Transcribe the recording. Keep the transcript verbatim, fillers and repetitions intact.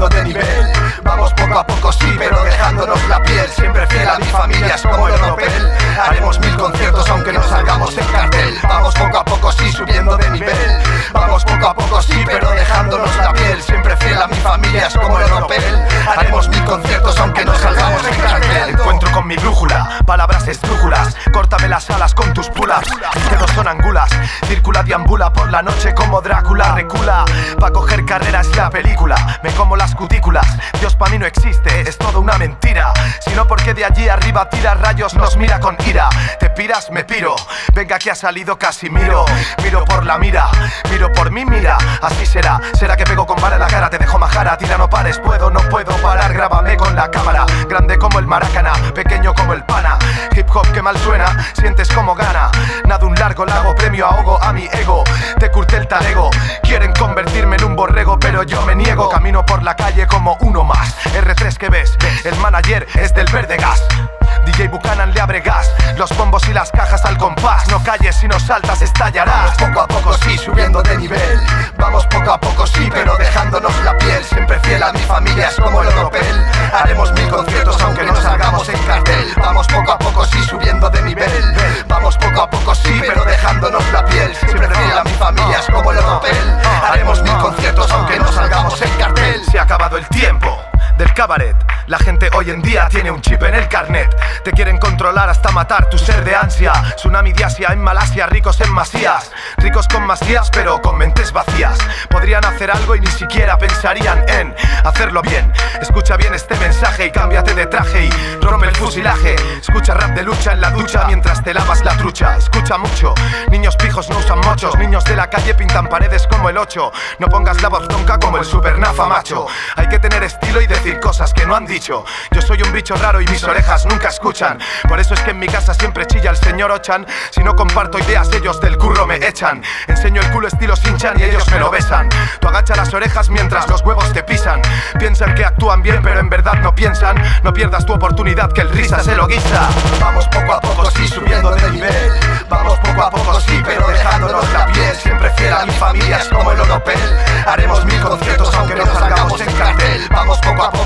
subiendo de nivel. Vamos poco a poco sí, pero dejándonos la piel. Siempre fiel a mi familia, es como el ropel. Haremos mil conciertos aunque no salgamos en cartel. Vamos poco a poco sí, subiendo de nivel. Vamos poco a poco sí, pero dejándonos la piel. Siempre fiel a mi familia, es como el ropel. Haremos mil conciertos aunque no salgamos en cartel. Encuentro con mi brújula, palabras estrújulas. Córtame las alas con tus pull-ups. Dedos son angulas, circula, deambula por la noche como Drácula. Recula, pa' coger carreras la película. Me como las cutículas, Dios pa' mí no existe, es todo una mentira. Sino porque de allí arriba tira rayos, nos mira con ira. Te piras, me piro, venga que ha salido Casimiro. Miro por la mira, miro por mí, mira. Así será, será que pego con vara en la cara. Te dejo majara, tira no pares, puedo, no puedo parar. Grábame con la cámara, grande como el Maracaná, pequeño como el pana. Hip hop que mal suena, sientes como gana. Nado un largo lago, premio ahogo a mi ego. Te curté el talego, quieren convertirme en un borrego, pero yo me niego. Camino por la calle como uno más. erre tres que ves, el manager es del verde gas. D J Buchanan le abre gas, los bombos y las cajas al compás. No calles, si no saltas estallarás. Vamos poco a poco sí, subiendo de nivel. Vamos poco a poco sí, pero dejándonos la piel. Siempre fiel a mi familia, es como el ropel. Haremos mil conciertos aunque no salgamos en cartel. Vamos poco a poco sí, subiendo de nivel. Vamos poco a poco sí, pero dejándonos la piel. Siempre fiel a mi familia, es como el ropel. Haremos mil conciertos aunque no salgamos en cartel. Se ha acabado el tiempo del cabaret. La gente hoy en día tiene un chip en el carnet. Te quieren controlar hasta matar tu ser de ansia. Tsunami de Asia en Malasia, ricos en masías. Ricos con masías pero con mentes vacías. Podrían hacer algo y ni siquiera pensarían en hacerlo bien. Escucha bien este mensaje y cámbiate de traje y rompe el fusilaje. Escucha rap de lucha en la ducha mientras te lavas la trucha. Escucha mucho, niños pijos no usan mochos. Niños de la calle pintan paredes como el ocho. No pongas la voz ronca como el supernafa macho. Hay que tener estilo y decir cosas que no han dicho. Yo soy un bicho raro y mis orejas nunca escuchan. Por eso es que en mi casa siempre chilla el señor Ochan. Si no comparto ideas ellos del curro me echan. Enseño el culo estilo Sinchan y ellos me lo besan. Tú agacha las orejas mientras los huevos te pisan. Piensan que actúan bien pero en verdad no piensan. No pierdas tu oportunidad que el risa se lo guisa. Vamos poco a poco sí, subiendo de nivel. Vamos poco a poco sí, pero dejándonos la piel. Siempre fiel a mi familia, es como el oropel. Haremos mil conciertos aunque no salgamos en cartel. Vamos poco a poco